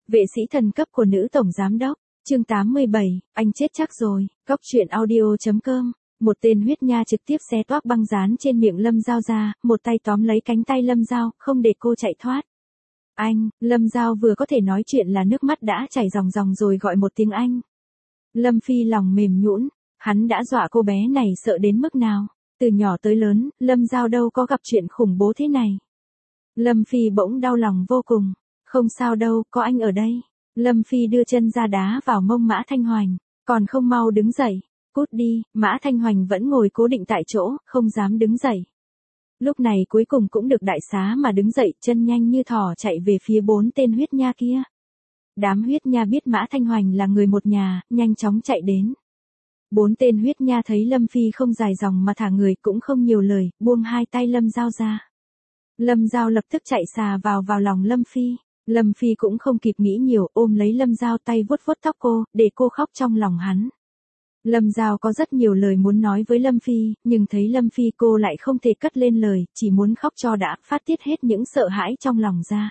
Vệ sĩ thần cấp của nữ tổng giám đốc, chương 87, anh chết chắc rồi, Cóc truyện audio.com. Một tên huyết nha trực tiếp xé toác băng dán trên miệng Lâm Giao ra, một tay tóm lấy cánh tay Lâm Giao, không để cô chạy thoát. Anh, Lâm Giao vừa có thể nói chuyện là nước mắt đã chảy ròng ròng rồi gọi một tiếng anh. Lâm Phi lòng mềm nhũn, hắn đã dọa cô bé này sợ đến mức nào. Từ nhỏ tới lớn, Lâm Giao đâu có gặp chuyện khủng bố thế này. Lâm Phi bỗng đau lòng vô cùng. Không sao đâu, có anh ở đây. Lâm Phi đưa chân ra đá vào mông Mã Thanh Hoành. Còn không mau đứng dậy. Cút đi, Mã Thanh Hoành vẫn ngồi cố định tại chỗ, không dám đứng dậy. Lúc này cuối cùng cũng được đại xá mà đứng dậy, chân nhanh như thỏ chạy về phía 4 tên huyết nha kia. Đám huyết nha biết Mã Thanh Hoành là người một nhà, nhanh chóng chạy đến. 4 tên huyết nha thấy Lâm Phi không dài dòng mà thả người, cũng không nhiều lời, buông hai tay Lâm Giao ra. Lâm Giao lập tức chạy xà vào lòng Lâm Phi. Lâm Phi cũng không kịp nghĩ nhiều, ôm lấy Lâm Giao, tay vuốt vuốt tóc cô, để cô khóc trong lòng hắn. Lâm Giao có rất nhiều lời muốn nói với Lâm Phi, nhưng thấy Lâm Phi cô lại không thể cất lên lời, chỉ muốn khóc cho đã, phát tiết hết những sợ hãi trong lòng ra.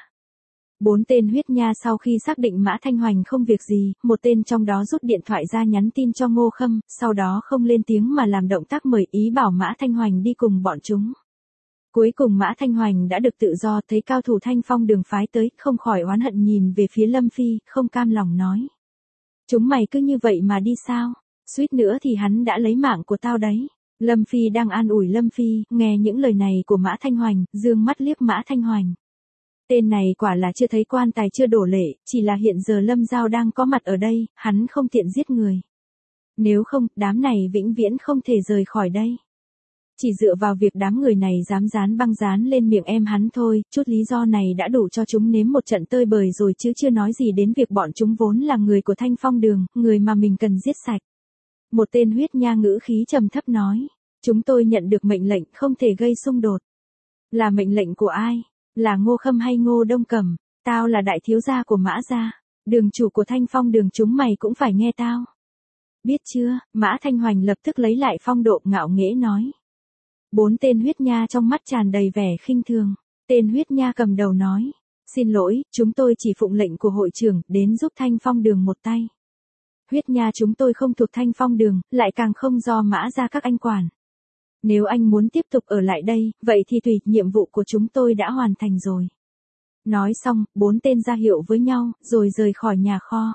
4 tên huyết nha sau khi xác định Mã Thanh Hoành không việc gì, một tên trong đó rút điện thoại ra nhắn tin cho Ngô Khâm, sau đó không lên tiếng mà làm động tác mời ý bảo Mã Thanh Hoành đi cùng bọn chúng. Cuối cùng Mã Thanh Hoành đã được tự do, thấy cao thủ Thanh Phong đường phái tới, không khỏi oán hận nhìn về phía Lâm Phi, không cam lòng nói. Chúng mày cứ như vậy mà đi sao? Suýt nữa thì hắn đã lấy mạng của tao đấy. Lâm Phi đang an ủi Lâm Phi, nghe những lời này của Mã Thanh Hoành, dương mắt liếc Mã Thanh Hoành. Tên này quả là chưa thấy quan tài chưa đổ lệ, chỉ là hiện giờ Lâm Giao đang có mặt ở đây, hắn không tiện giết người. Nếu không, đám này vĩnh viễn không thể rời khỏi đây. Chỉ dựa vào việc đám người này dám dán băng dán lên miệng em hắn thôi, chút lý do này đã đủ cho chúng nếm một trận tơi bời rồi chứ chưa nói gì đến việc bọn chúng vốn là người của Thanh Phong đường, người mà mình cần giết sạch. Một tên huyết nha ngữ khí trầm thấp nói, chúng tôi nhận được mệnh lệnh không thể gây xung đột. Là mệnh lệnh của ai? Là Ngô Khâm hay Ngô Đông Cẩm? Tao là đại thiếu gia của Mã gia, đường chủ của Thanh Phong đường, chúng mày cũng phải nghe tao. Biết chưa? Mã Thanh Hoành lập tức lấy lại phong độ ngạo nghễ nói. 4 tên huyết nha trong mắt tràn đầy vẻ khinh thường. Tên huyết nha cầm đầu nói, xin lỗi, chúng tôi chỉ phụng lệnh của hội trưởng, đến giúp Thanh Phong đường một tay. Huyết nha chúng tôi không thuộc Thanh Phong đường, lại càng không do Mã gia các anh quản. Nếu anh muốn tiếp tục ở lại đây, vậy thì tùy, nhiệm vụ của chúng tôi đã hoàn thành rồi. Nói xong, 4 tên ra hiệu với nhau, rồi rời khỏi nhà kho.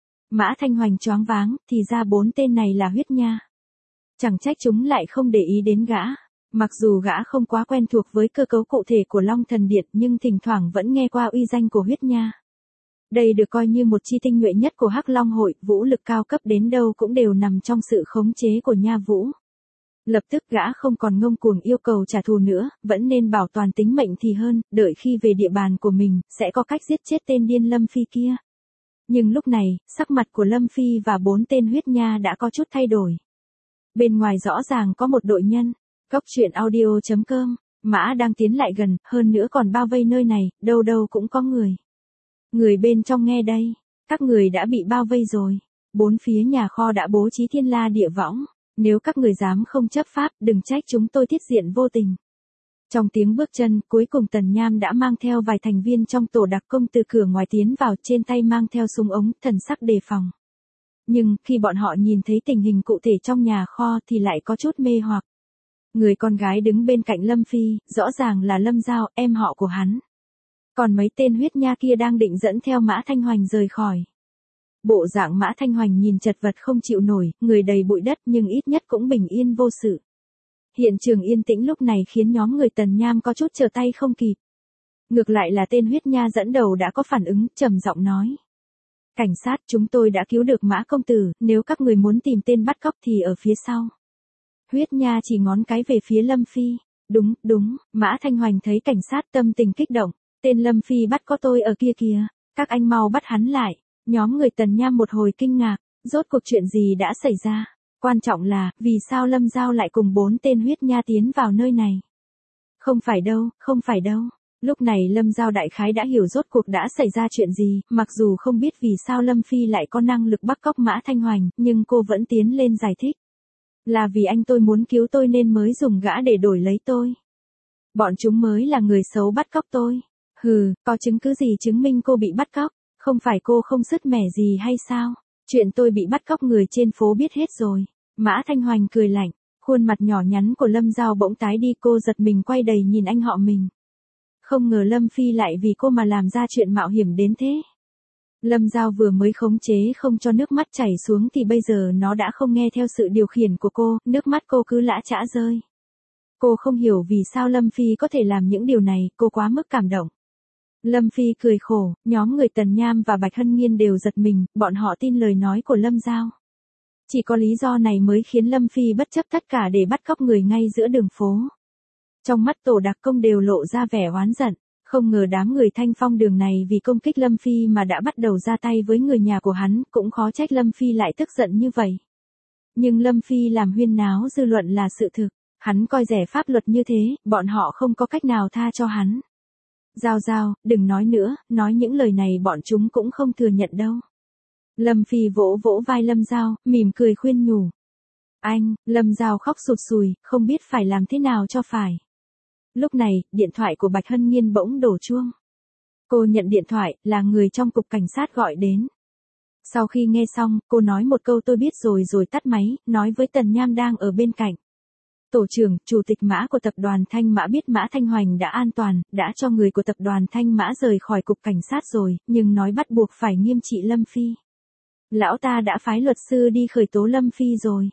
Mã Thanh Hoành choáng váng, thì ra 4 tên này là huyết nha. Chẳng trách chúng lại không để ý đến gã. Mặc dù gã không quá quen thuộc với cơ cấu cụ thể của Long Thần Điện, nhưng thỉnh thoảng vẫn nghe qua uy danh của huyết nha. Đây được coi như một chi tinh nhuệ nhất của Hắc Long hội, vũ lực cao cấp đến đâu cũng đều nằm trong sự khống chế của Nha Vũ. Lập tức gã không còn ngông cuồng yêu cầu trả thù nữa, vẫn nên bảo toàn tính mệnh thì hơn, đợi khi về địa bàn của mình, sẽ có cách giết chết tên điên Lâm Phi kia. Nhưng lúc này, sắc mặt của Lâm Phi và 4 tên huyết nha đã có chút thay đổi. Bên ngoài rõ ràng có một đội nhân. Cóc truyện audio.com, Mã đang tiến lại gần, hơn nữa còn bao vây nơi này, đâu đâu cũng có người. Người bên trong nghe đây, các người đã bị bao vây rồi. 4 phía nhà kho đã bố trí thiên la địa võng. Nếu các người dám không chấp pháp, đừng trách chúng tôi tiết diện vô tình. Trong tiếng bước chân, cuối cùng Tần Nham đã mang theo vài thành viên trong tổ đặc công từ cửa ngoài tiến vào, trên tay mang theo súng ống, thần sắc đề phòng. Nhưng, khi bọn họ nhìn thấy tình hình cụ thể trong nhà kho thì lại có chút mê hoặc. Người con gái đứng bên cạnh Lâm Phi, rõ ràng là Lâm Giao, em họ của hắn. Còn mấy tên huyết nha kia đang định dẫn theo Mã Thanh Hoành rời khỏi. Bộ dạng Mã Thanh Hoành nhìn chật vật không chịu nổi, người đầy bụi đất nhưng ít nhất cũng bình yên vô sự. Hiện trường yên tĩnh lúc này khiến nhóm người Tần Nham có chút trở tay không kịp. Ngược lại là tên huyết nha dẫn đầu đã có phản ứng, trầm giọng nói. Cảnh sát, chúng tôi đã cứu được Mã công tử, nếu các người muốn tìm tên bắt cóc thì ở phía sau. Huyết nha chỉ ngón cái về phía Lâm Phi. Đúng, Mã Thanh Hoành thấy cảnh sát tâm tình kích động. Tên Lâm Phi bắt có tôi ở kia kìa, các anh mau bắt hắn lại. Nhóm người Tần Nham một hồi kinh ngạc, rốt cuộc chuyện gì đã xảy ra? Quan trọng là, vì sao Lâm Giao lại cùng 4 tên huyết nha tiến vào nơi này? Không phải đâu. Lúc này Lâm Giao đại khái đã hiểu rốt cuộc đã xảy ra chuyện gì, mặc dù không biết vì sao Lâm Phi lại có năng lực bắt cóc Mã Thanh Hoành, nhưng cô vẫn tiến lên giải thích. Là vì anh tôi muốn cứu tôi nên mới dùng gã để đổi lấy tôi. Bọn chúng mới là người xấu bắt cóc tôi. Hừ, có chứng cứ gì chứng minh cô bị bắt cóc? Không phải cô không sứt mẻ gì hay sao? Chuyện tôi bị bắt cóc người trên phố biết hết rồi. Mã Thanh Hoành cười lạnh, khuôn mặt nhỏ nhắn của Lâm Giao bỗng tái đi, cô giật mình quay đầy nhìn anh họ mình. Không ngờ Lâm Phi lại vì cô mà làm ra chuyện mạo hiểm đến thế. Lâm Giao vừa mới khống chế không cho nước mắt chảy xuống thì bây giờ nó đã không nghe theo sự điều khiển của cô, nước mắt cô cứ lã chã rơi. Cô không hiểu vì sao Lâm Phi có thể làm những điều này, cô quá mức cảm động. Lâm Phi cười khổ, nhóm người Tần Nham và Bạch Hân Nhiên đều giật mình, bọn họ tin lời nói của Lâm Giao. Chỉ có lý do này mới khiến Lâm Phi bất chấp tất cả để bắt cóc người ngay giữa đường phố. Trong mắt Tổ Đặc Công đều lộ ra vẻ oán giận, không ngờ đám người Thanh Phong Đường này vì công kích Lâm Phi mà đã bắt đầu ra tay với người nhà của hắn, cũng khó trách Lâm Phi lại tức giận như vậy. Nhưng Lâm Phi làm huyên náo dư luận là sự thực, hắn coi rẻ pháp luật như thế, bọn họ không có cách nào tha cho hắn. Giao Giao, đừng nói nữa, nói những lời này bọn chúng cũng không thừa nhận đâu. Lâm Phi vỗ vỗ vai Lâm Giao, mỉm cười khuyên nhủ. Anh, Lâm Giao khóc sụt sùi, không biết phải làm thế nào cho phải. Lúc này, điện thoại của Bạch Hân Nhiên bỗng đổ chuông. Cô nhận điện thoại, là người trong cục cảnh sát gọi đến. Sau khi nghe xong, cô nói một câu tôi biết rồi tắt máy, nói với Tần Nham đang ở bên cạnh. Tổ trưởng, chủ tịch Mã của tập đoàn Thanh Mã biết Mã Thanh Hoành đã an toàn, đã cho người của tập đoàn Thanh Mã rời khỏi cục cảnh sát rồi, nhưng nói bắt buộc phải nghiêm trị Lâm Phi. Lão ta đã phái luật sư đi khởi tố Lâm Phi rồi.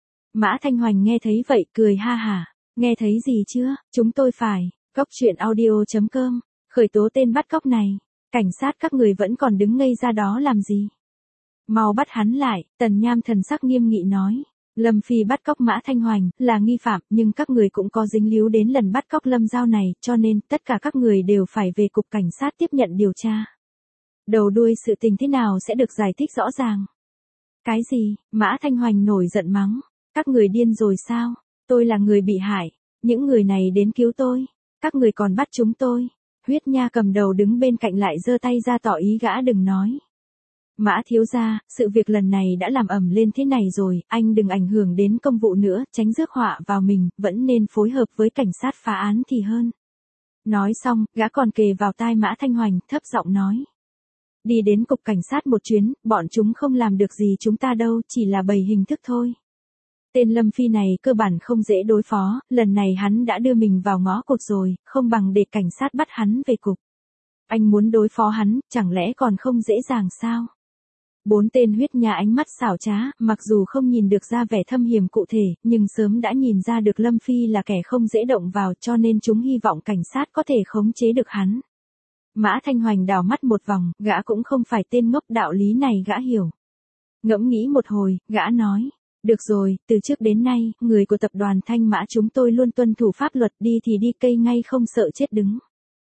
Mã Thanh Hoành nghe thấy vậy cười ha hả. Nghe thấy gì chưa, chúng tôi phải, cóc truyện audio.com, khởi tố tên bắt cóc này. Cảnh sát các người vẫn còn đứng ngây ra đó làm gì? Mau bắt hắn lại, Tần Nham thần sắc nghiêm nghị nói. Lâm Phi bắt cóc Mã Thanh Hoành, là nghi phạm, nhưng các người cũng có dính líu đến lần bắt cóc Lâm Giao này, cho nên, tất cả các người đều phải về cục cảnh sát tiếp nhận điều tra. Đầu đuôi sự tình thế nào sẽ được giải thích rõ ràng. Cái gì, Mã Thanh Hoành nổi giận mắng, các người điên rồi sao? Tôi là người bị hại, những người này đến cứu tôi, các người còn bắt chúng tôi. Huyết Nha cầm đầu đứng bên cạnh lại giơ tay ra tỏ ý gã đừng nói. Mã thiếu gia, sự việc lần này đã làm ầm lên thế này rồi, anh đừng ảnh hưởng đến công vụ nữa, tránh rước họa vào mình, vẫn nên phối hợp với cảnh sát phá án thì hơn. Nói xong, gã còn kề vào tai Mã Thanh Hoành, thấp giọng nói. Đi đến cục cảnh sát một chuyến, bọn chúng không làm được gì chúng ta đâu, chỉ là bày hình thức thôi. Tên Lâm Phi này cơ bản không dễ đối phó, lần này hắn đã đưa mình vào ngõ cụt rồi, không bằng để cảnh sát bắt hắn về cục. Anh muốn đối phó hắn, chẳng lẽ còn không dễ dàng sao? 4 tên Huyết Nha ánh mắt xảo trá, mặc dù không nhìn được ra vẻ thâm hiểm cụ thể, nhưng sớm đã nhìn ra được Lâm Phi là kẻ không dễ động vào, cho nên chúng hy vọng cảnh sát có thể khống chế được hắn. Mã Thanh Hoành đảo mắt một vòng, gã cũng không phải tên ngốc, đạo lý này gã hiểu. Ngẫm nghĩ một hồi, gã nói. Được rồi, từ trước đến nay, người của tập đoàn Thanh Mã chúng tôi luôn tuân thủ pháp luật, đi thì đi cây ngay không sợ chết đứng.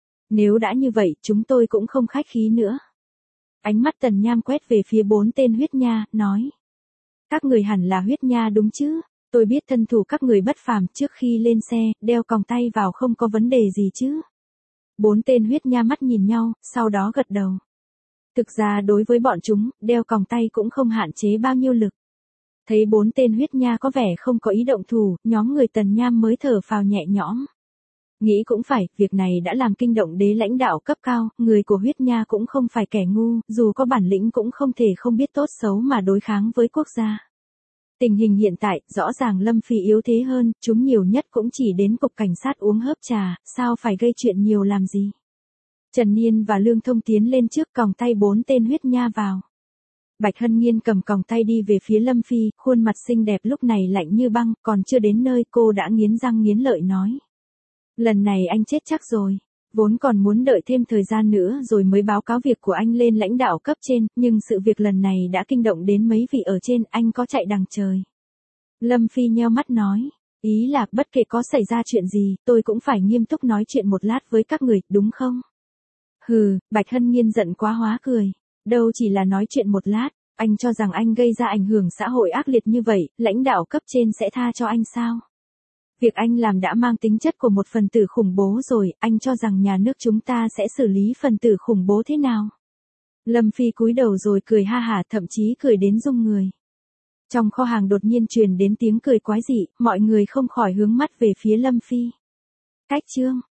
Nếu đã như vậy, chúng tôi cũng không khách khí nữa. Ánh mắt Tần Nham quét về phía 4 tên Huyết Nha, nói. Các người hẳn là Huyết Nha đúng chứ? Tôi biết thân thủ các người bất phàm, trước khi lên xe, đeo còng tay vào không có vấn đề gì chứ? 4 tên Huyết Nha mắt nhìn nhau, sau đó gật đầu. Thực ra đối với bọn chúng, đeo còng tay cũng không hạn chế bao nhiêu lực. Thấy 4 tên Huyết Nha có vẻ không có ý động thủ, nhóm người Tần Nham mới thở phào nhẹ nhõm. Nghĩ cũng phải, việc này đã làm kinh động đế lãnh đạo cấp cao, người của Huyết Nha cũng không phải kẻ ngu, dù có bản lĩnh cũng không thể không biết tốt xấu mà đối kháng với quốc gia. Tình hình hiện tại, rõ ràng Lâm Phi yếu thế hơn, chúng nhiều nhất cũng chỉ đến cục cảnh sát uống hớp trà, sao phải gây chuyện nhiều làm gì. Trần Niên và Lương Thông tiến lên trước, còng tay 4 tên Huyết Nha vào. Bạch Hân Nhiên cầm còng tay đi về phía Lâm Phi, khuôn mặt xinh đẹp lúc này lạnh như băng, còn chưa đến nơi cô đã nghiến răng nghiến lợi nói. Lần này anh chết chắc rồi, vốn còn muốn đợi thêm thời gian nữa rồi mới báo cáo việc của anh lên lãnh đạo cấp trên, nhưng sự việc lần này đã kinh động đến mấy vị ở trên, anh có chạy đằng trời. Lâm Phi nheo mắt nói, ý là bất kể có xảy ra chuyện gì, tôi cũng phải nghiêm túc nói chuyện một lát với các người, đúng không? Hừ, Bạch Hân Nhiên giận quá hóa cười. Đâu chỉ là nói chuyện một lát, anh cho rằng anh gây ra ảnh hưởng xã hội ác liệt như vậy, lãnh đạo cấp trên sẽ tha cho anh sao? Việc anh làm đã mang tính chất của một phần tử khủng bố rồi, anh cho rằng nhà nước chúng ta sẽ xử lý phần tử khủng bố thế nào? Lâm Phi cúi đầu rồi cười ha hả, thậm chí cười đến rung người. Trong kho hàng đột nhiên truyền đến tiếng cười quái dị, mọi người không khỏi hướng mắt về phía Lâm Phi. Cách chương